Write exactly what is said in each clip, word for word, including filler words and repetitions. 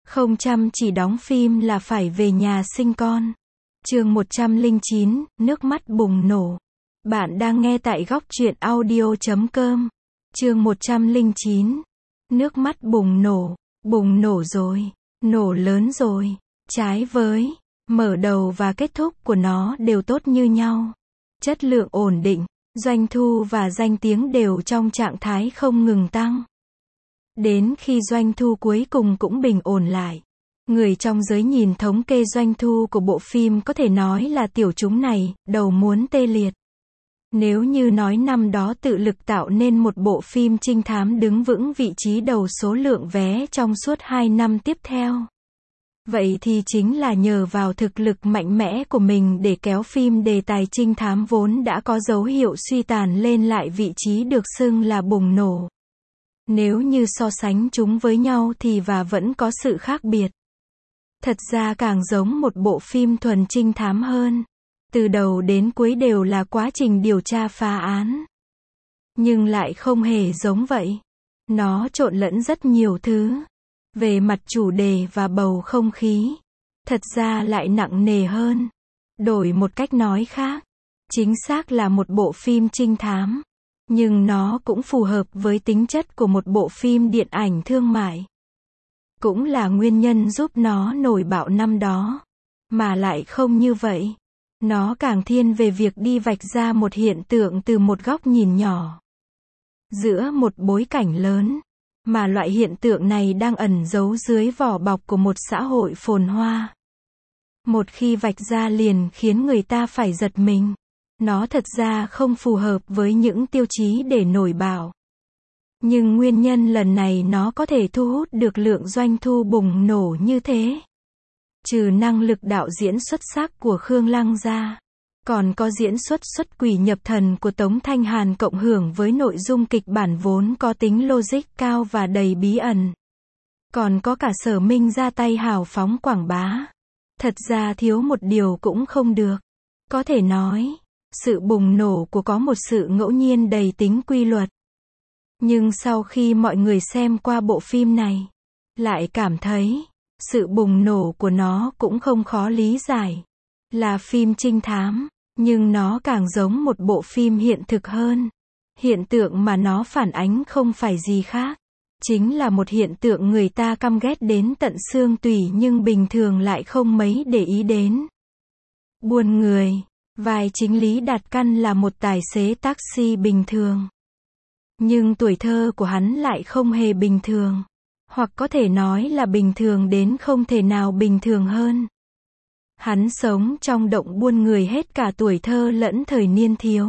Không chăm chỉ đóng phim là phải về nhà sinh con. Chương một trăm lẻ chín, nước mắt bùng nổ. Bạn đang nghe tại góc truyện audio chấm com. Chương một trăm lẻ chín. Nước mắt bùng nổ. Bùng nổ rồi. Nổ lớn rồi. Trái với mở đầu và kết thúc của nó đều tốt như nhau. Chất lượng ổn định, doanh thu và danh tiếng đều trong trạng thái không ngừng tăng. Đến khi doanh thu cuối cùng cũng bình ổn lại. Người trong giới nhìn thống kê doanh thu của bộ phim có thể nói là tiểu chúng này, đầu muốn tê liệt. Nếu như nói năm đó tự lực tạo nên một bộ phim trinh thám đứng vững vị trí đầu số lượng vé trong suốt hai năm tiếp theo. Vậy thì chính là nhờ vào thực lực mạnh mẽ của mình để kéo phim đề tài trinh thám vốn đã có dấu hiệu suy tàn lên lại vị trí được xưng là bùng nổ. Nếu như so sánh chúng với nhau thì và vẫn có sự khác biệt. Thật ra càng giống một bộ phim thuần trinh thám hơn. Từ đầu đến cuối đều là quá trình điều tra phá án. Nhưng lại không hề giống vậy. Nó trộn lẫn rất nhiều thứ. Về mặt chủ đề và bầu không khí. Thật ra lại nặng nề hơn. Đổi một cách nói khác. Chính xác là một bộ phim trinh thám. Nhưng nó cũng phù hợp với tính chất của một bộ phim điện ảnh thương mại. Cũng là nguyên nhân giúp nó nổi bạo năm đó. Mà lại không như vậy. Nó càng thiên về việc đi vạch ra một hiện tượng từ một góc nhìn nhỏ. Giữa một bối cảnh lớn. Mà loại hiện tượng này đang ẩn giấu dưới vỏ bọc của một xã hội phồn hoa. Một khi vạch ra liền khiến người ta phải giật mình. Nó thật ra không phù hợp với những tiêu chí để nổi bạo. Nhưng nguyên nhân lần này nó có thể thu hút được lượng doanh thu bùng nổ như thế. Trừ năng lực đạo diễn xuất sắc của Khương Lăng ra. Còn có diễn xuất xuất quỷ nhập thần của Tống Thanh Hàn cộng hưởng với nội dung kịch bản vốn có tính logic cao và đầy bí ẩn. Còn có cả Sở Minh ra tay hào phóng quảng bá. Thật ra thiếu một điều cũng không được. Có thể nói, sự bùng nổ của có một sự ngẫu nhiên đầy tính quy luật. Nhưng sau khi mọi người xem qua bộ phim này, lại cảm thấy, sự bùng nổ của nó cũng không khó lý giải. Là phim trinh thám, nhưng nó càng giống một bộ phim hiện thực hơn. Hiện tượng mà nó phản ánh không phải gì khác. Chính là một hiện tượng người ta căm ghét đến tận xương tủy nhưng bình thường lại không mấy để ý đến. Buồn người, vai chính Lý Đạt Căn là một tài xế taxi bình thường. Nhưng tuổi thơ của hắn lại không hề bình thường. Hoặc có thể nói là bình thường đến không thể nào bình thường hơn. Hắn sống trong động buôn người hết cả tuổi thơ lẫn thời niên thiếu.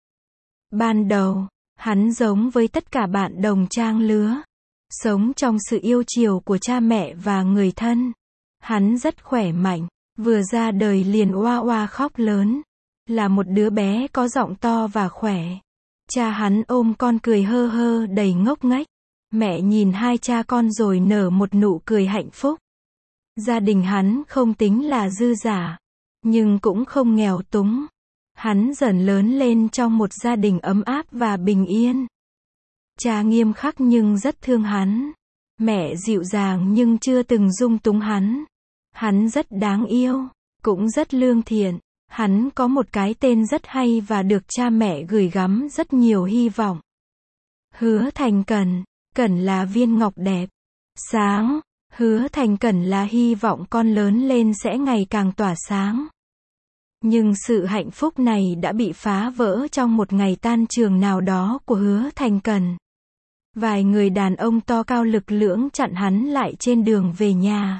Ban đầu, hắn giống với tất cả bạn đồng trang lứa. Sống trong sự yêu chiều của cha mẹ và người thân. Hắn rất khỏe mạnh, vừa ra đời liền oa oa khóc lớn. Là một đứa bé có giọng to và khỏe. Cha hắn ôm con cười hơ hơ đầy ngốc nghếch. Mẹ nhìn hai cha con rồi nở một nụ cười hạnh phúc. Gia đình hắn không tính là dư giả, nhưng cũng không nghèo túng. Hắn dần lớn lên trong một gia đình ấm áp và bình yên. Cha nghiêm khắc nhưng rất thương hắn. Mẹ dịu dàng nhưng chưa từng dung túng hắn. Hắn rất đáng yêu, cũng rất lương thiện. Hắn có một cái tên rất hay và được cha mẹ gửi gắm rất nhiều hy vọng. Hứa Thành Cẩn. Cẩn là viên ngọc đẹp, sáng. Hứa Thành Cẩn là hy vọng con lớn lên sẽ ngày càng tỏa sáng. Nhưng sự hạnh phúc này đã bị phá vỡ trong một ngày tan trường nào đó của Hứa Thành Cẩn. Vài người đàn ông to cao lực lưỡng chặn hắn lại trên đường về nhà.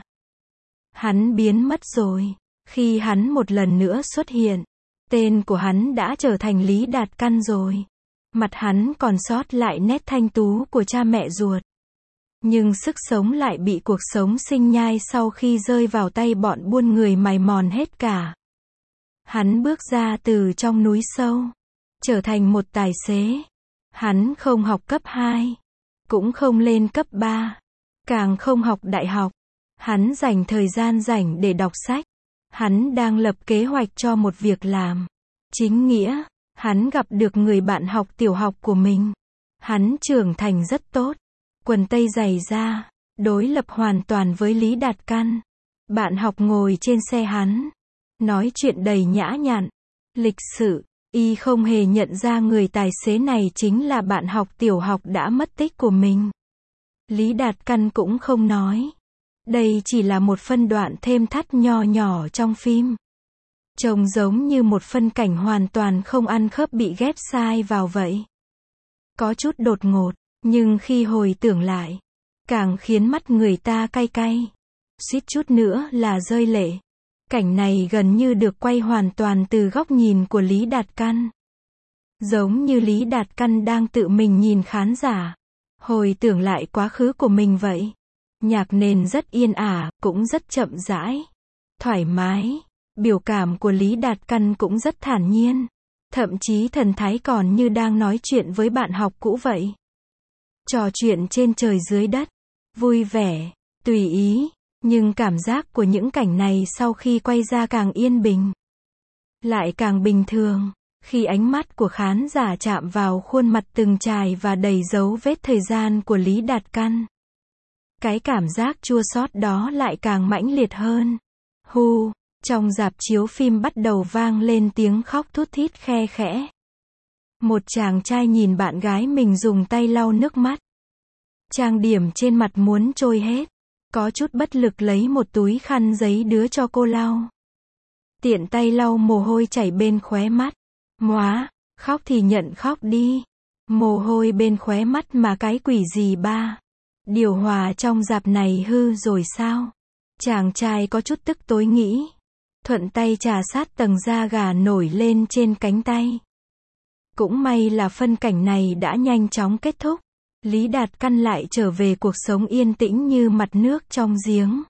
Hắn biến mất rồi. Khi hắn một lần nữa xuất hiện, tên của hắn đã trở thành Lý Đạt Căn rồi. Mặt hắn còn sót lại nét thanh tú của cha mẹ ruột. Nhưng sức sống lại bị cuộc sống sinh nhai sau khi rơi vào tay bọn buôn người mài mòn hết cả. Hắn bước ra từ trong núi sâu, trở thành một tài xế. Hắn không học cấp hai, cũng không lên cấp ba, càng không học đại học. Hắn dành thời gian rảnh để đọc sách. Hắn đang lập kế hoạch cho một việc làm chính nghĩa. Hắn gặp được người bạn học tiểu học của mình. Hắn trưởng thành rất tốt. Quần tây dày da, đối lập hoàn toàn với Lý Đạt Căn. Bạn học ngồi trên xe hắn, nói chuyện đầy nhã nhặn, lịch sự, y không hề nhận ra người tài xế này chính là bạn học tiểu học đã mất tích của mình. Lý Đạt Căn cũng không nói. Đây chỉ là một phân đoạn thêm thắt nho nhỏ trong phim. Trông giống như một phân cảnh hoàn toàn không ăn khớp bị ghép sai vào vậy. Có chút đột ngột, nhưng khi hồi tưởng lại, càng khiến mắt người ta cay cay. Suýt chút nữa là rơi lệ. Cảnh này gần như được quay hoàn toàn từ góc nhìn của Lý Đạt Căn. Giống như Lý Đạt Căn đang tự mình nhìn khán giả, hồi tưởng lại quá khứ của mình vậy. Nhạc nền rất yên ả, cũng rất chậm rãi, thoải mái. Biểu cảm của Lý Đạt Căn cũng rất thản nhiên. Thậm chí thần thái còn như đang nói chuyện với bạn học cũ vậy. Trò chuyện trên trời dưới đất, vui vẻ, tùy ý. Nhưng cảm giác của những cảnh này sau khi quay ra càng yên bình, lại càng bình thường, khi ánh mắt của khán giả chạm vào khuôn mặt từng trải và đầy dấu vết thời gian của Lý Đạt Căn. Cái cảm giác chua xót đó lại càng mãnh liệt hơn. Hu, trong rạp chiếu phim bắt đầu vang lên tiếng khóc thút thít khe khẽ. Một chàng trai nhìn bạn gái mình dùng tay lau nước mắt. Trang điểm trên mặt muốn trôi hết. Có chút bất lực lấy một túi khăn giấy đưa cho cô lau. Tiện tay lau mồ hôi chảy bên khóe mắt. Móa, khóc thì nhận khóc đi. Mồ hôi bên khóe mắt mà cái quỷ gì ba. Điều hòa trong rạp này hư rồi sao? Chàng trai có chút tức tối nghĩ. Thuận tay trà sát tầng da gà nổi lên trên cánh tay. Cũng may là phân cảnh này đã nhanh chóng kết thúc. Lý Đạt Căn lại trở về cuộc sống yên tĩnh như mặt nước trong giếng.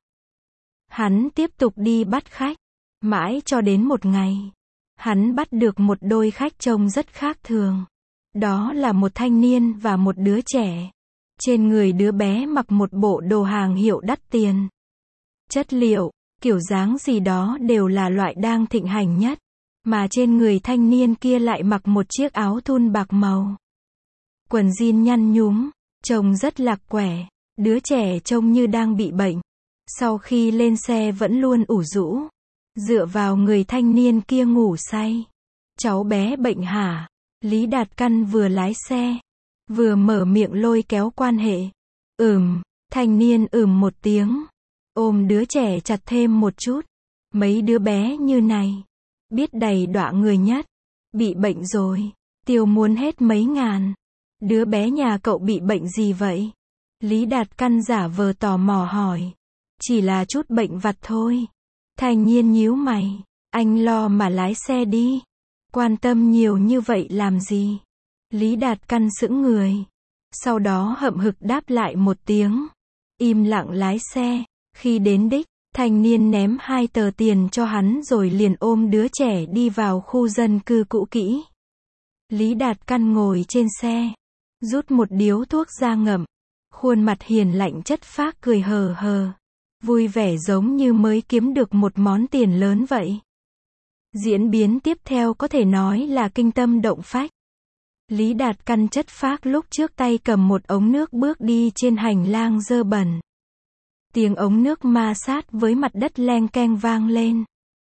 Hắn tiếp tục đi bắt khách. Mãi cho đến một ngày, hắn bắt được một đôi khách trông rất khác thường. Đó là một thanh niên và một đứa trẻ. Trên người đứa bé mặc một bộ đồ hàng hiệu đắt tiền. Chất liệu, kiểu dáng gì đó đều là loại đang thịnh hành nhất. Mà trên người thanh niên kia lại mặc một chiếc áo thun bạc màu. Quần jean nhăn nhúm, trông rất lạc quẻ. Đứa trẻ trông như đang bị bệnh. Sau khi lên xe vẫn luôn ủ rũ. Dựa vào người thanh niên kia ngủ say. Cháu bé bệnh hả? Lý Đạt Căn vừa lái xe, vừa mở miệng lôi kéo quan hệ. Ừm, thanh niên ừm một tiếng. Ôm đứa trẻ chặt thêm một chút. Mấy đứa bé như này, biết đầy đọa người nhất. Bị bệnh rồi, tiêu muốn hết mấy ngàn. Đứa bé nhà cậu bị bệnh gì vậy? Lý Đạt Căn giả vờ tò mò hỏi. Chỉ là chút bệnh vặt thôi. Thanh niên nhíu mày. Anh lo mà lái xe đi. Quan tâm nhiều như vậy làm gì? Lý Đạt Căn sững người. Sau đó hậm hực đáp lại một tiếng. Im lặng lái xe. Khi đến đích, thanh niên ném hai tờ tiền cho hắn rồi liền ôm đứa trẻ đi vào khu dân cư cũ kỹ. Lý Đạt Căn ngồi trên xe, rút một điếu thuốc ra ngậm. Khuôn mặt hiền lạnh chất phác cười hờ hờ. Vui vẻ giống như mới kiếm được một món tiền lớn vậy. Diễn biến tiếp theo có thể nói là kinh tâm động phách. Lý Đạt Căn chất phác lúc trước tay cầm một ống nước bước đi trên hành lang dơ bẩn. Tiếng ống nước ma sát với mặt đất leng keng vang lên.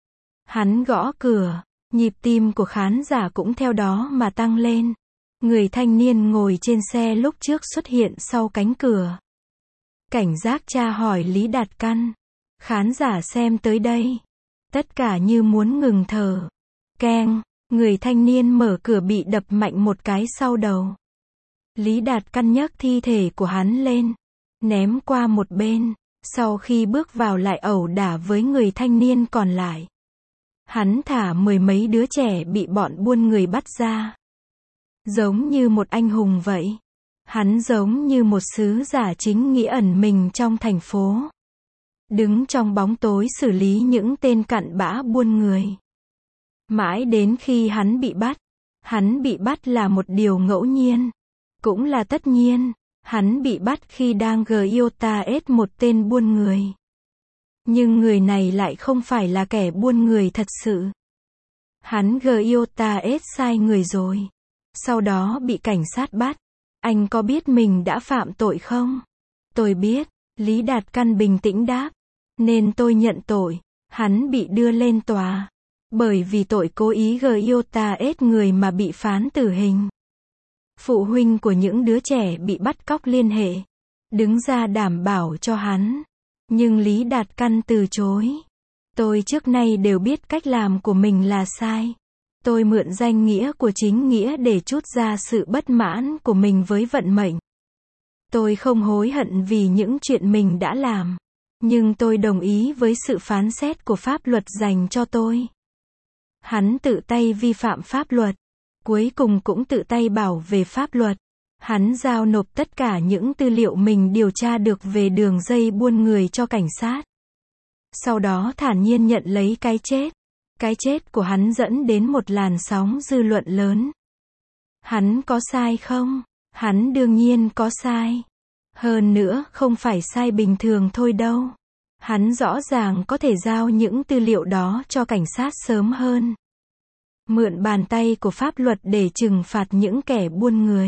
Hắn gõ cửa, nhịp tim của khán giả cũng theo đó mà tăng lên. Người thanh niên ngồi trên xe lúc trước xuất hiện sau cánh cửa. Cảnh giác tra hỏi Lý Đạt Căn. Khán giả xem tới đây, tất cả như muốn ngừng thở. Keng, người thanh niên mở cửa bị đập mạnh một cái sau đầu. Lý Đạt Căn nhấc thi thể của hắn lên, ném qua một bên. Sau khi bước vào lại ẩu đả với người thanh niên còn lại. Hắn thả mười mấy đứa trẻ bị bọn buôn người bắt ra. Giống như một anh hùng vậy. Hắn giống như một sứ giả chính nghĩa ẩn mình trong thành phố. Đứng trong bóng tối xử lý những tên cặn bã buôn người. Mãi đến khi hắn bị bắt. Hắn bị bắt là một điều ngẫu nhiên. Cũng là tất nhiên. Hắn bị bắt khi đang giết một tên buôn người. Nhưng người này lại không phải là kẻ buôn người thật sự. Hắn giết sai người rồi. Sau đó bị cảnh sát bắt. Anh có biết mình đã phạm tội không? Tôi biết. Lý Đạt Căn bình tĩnh đáp. Nên tôi nhận tội. Hắn bị đưa lên tòa. Bởi vì tội cố ý gây yêu ta ết người mà bị phán tử hình. Phụ huynh của những đứa trẻ bị bắt cóc liên hệ. Đứng ra đảm bảo cho hắn. Nhưng Lý Đạt Căn từ chối. Tôi trước nay đều biết cách làm của mình là sai. Tôi mượn danh nghĩa của chính nghĩa để trút ra sự bất mãn của mình với vận mệnh. Tôi không hối hận vì những chuyện mình đã làm. Nhưng tôi đồng ý với sự phán xét của pháp luật dành cho tôi. Hắn tự tay vi phạm pháp luật. Cuối cùng cũng tự tay bảo vệ pháp luật. Hắn giao nộp tất cả những tư liệu mình điều tra được về đường dây buôn người cho cảnh sát. Sau đó thản nhiên nhận lấy cái chết. Cái chết của hắn dẫn đến một làn sóng dư luận lớn. Hắn có sai không? Hắn đương nhiên có sai. Hơn nữa, không phải sai bình thường thôi đâu. Hắn rõ ràng có thể giao những tư liệu đó cho cảnh sát sớm hơn. Mượn bàn tay của pháp luật để trừng phạt những kẻ buôn người.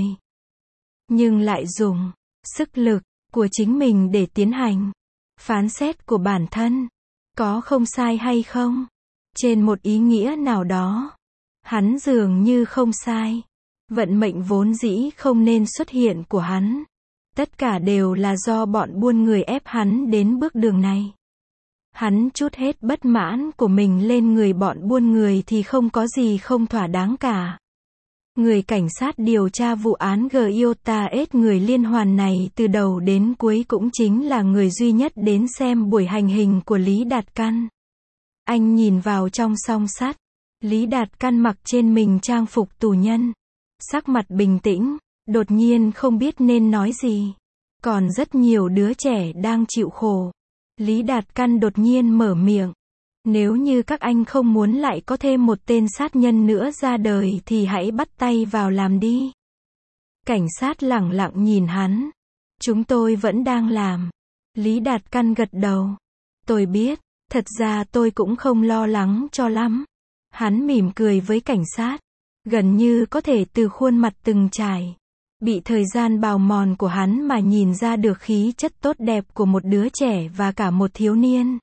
Nhưng lại dùng sức lực của chính mình để tiến hành phán xét của bản thân. Có không sai hay không? Trên một ý nghĩa nào đó, hắn dường như không sai. Vận mệnh vốn dĩ không nên xuất hiện của hắn. Tất cả đều là do bọn buôn người ép hắn đến bước đường này. Hắn trút hết bất mãn của mình lên người bọn buôn người thì không có gì không thỏa đáng cả. Người cảnh sát điều tra vụ án Giota ết người liên hoàn này từ đầu đến cuối cũng chính là người duy nhất đến xem buổi hành hình của Lý Đạt Căn. Anh nhìn vào trong song sắt. Lý Đạt Căn mặc trên mình trang phục tù nhân. Sắc mặt bình tĩnh, đột nhiên không biết nên nói gì. Còn rất nhiều đứa trẻ đang chịu khổ. Lý Đạt Căn đột nhiên mở miệng. Nếu như các anh không muốn lại có thêm một tên sát nhân nữa ra đời thì hãy bắt tay vào làm đi. Cảnh sát lẳng lặng nhìn hắn. Chúng tôi vẫn đang làm. Lý Đạt Căn gật đầu. Tôi biết, thật ra tôi cũng không lo lắng cho lắm. Hắn mỉm cười với cảnh sát. Gần như có thể từ khuôn mặt từng trải. Bị thời gian bào mòn của hắn mà nhìn ra được khí chất tốt đẹp của một đứa trẻ và cả một thiếu niên.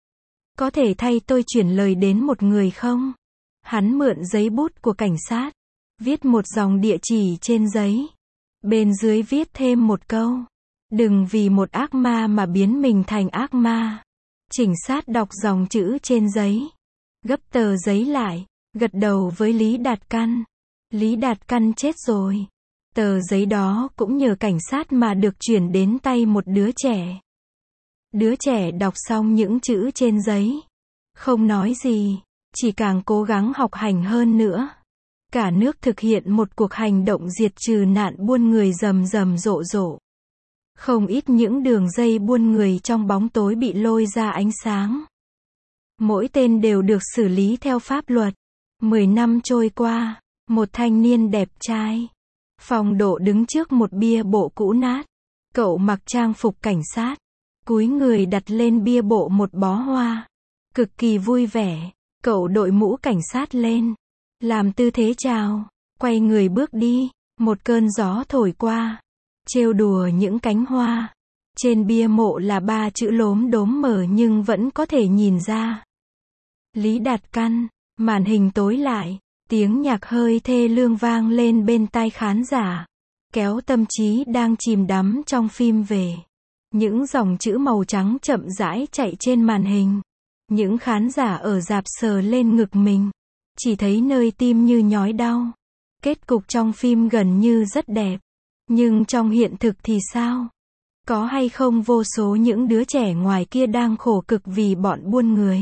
Có thể thay tôi chuyển lời đến một người không? Hắn mượn giấy bút của cảnh sát. Viết một dòng địa chỉ trên giấy. Bên dưới viết thêm một câu. Đừng vì một ác ma mà biến mình thành ác ma. Cảnh sát đọc dòng chữ trên giấy. Gấp tờ giấy lại. Gật đầu với Lý Đạt Căn. Lý Đạt Căn chết rồi. Tờ giấy đó cũng nhờ cảnh sát mà được chuyển đến tay một đứa trẻ. Đứa trẻ đọc xong những chữ trên giấy. Không nói gì, chỉ càng cố gắng học hành hơn nữa. Cả nước thực hiện một cuộc hành động diệt trừ nạn buôn người rầm rầm rộ rộ. Không ít những đường dây buôn người trong bóng tối bị lôi ra ánh sáng. Mỗi tên đều được xử lý theo pháp luật. Mười năm trôi qua, một thanh niên đẹp trai. Phong Độ đứng trước một bia bộ cũ nát. Cậu mặc trang phục cảnh sát. Cúi người đặt lên bia bộ một bó hoa. Cực kỳ vui vẻ. Cậu đội mũ cảnh sát lên. Làm tư thế chào. Quay người bước đi. Một cơn gió thổi qua. Trêu đùa những cánh hoa. Trên bia mộ là ba chữ lốm đốm mờ nhưng vẫn có thể nhìn ra. Lý Đạt Căn. Màn hình tối lại. Tiếng nhạc hơi thê lương vang lên bên tai khán giả. Kéo tâm trí đang chìm đắm trong phim về. Những dòng chữ màu trắng chậm rãi chạy trên màn hình. Những khán giả ở rạp sờ lên ngực mình. Chỉ thấy nơi tim như nhói đau. Kết cục trong phim gần như rất đẹp. Nhưng trong hiện thực thì sao? Có hay không vô số những đứa trẻ ngoài kia đang khổ cực vì bọn buôn người?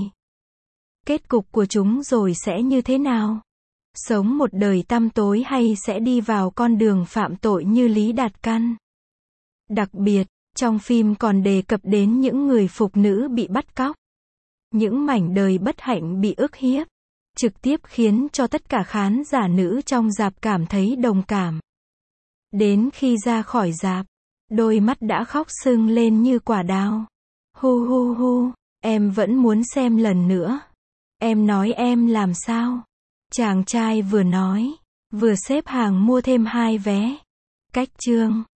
Kết cục của chúng rồi sẽ như thế nào? Sống một đời tăm tối hay sẽ đi vào con đường phạm tội như Lý Đạt Căn? Đặc biệt, trong phim còn đề cập đến những người phụ nữ bị bắt cóc. Những mảnh đời bất hạnh bị ức hiếp. Trực tiếp khiến cho tất cả khán giả nữ trong rạp cảm thấy đồng cảm. Đến khi ra khỏi rạp, đôi mắt đã khóc sưng lên như quả đào. Hu hu hu, em vẫn muốn xem lần nữa. Em nói em làm sao? Chàng trai vừa nói, vừa xếp hàng mua thêm hai vé. Cách chương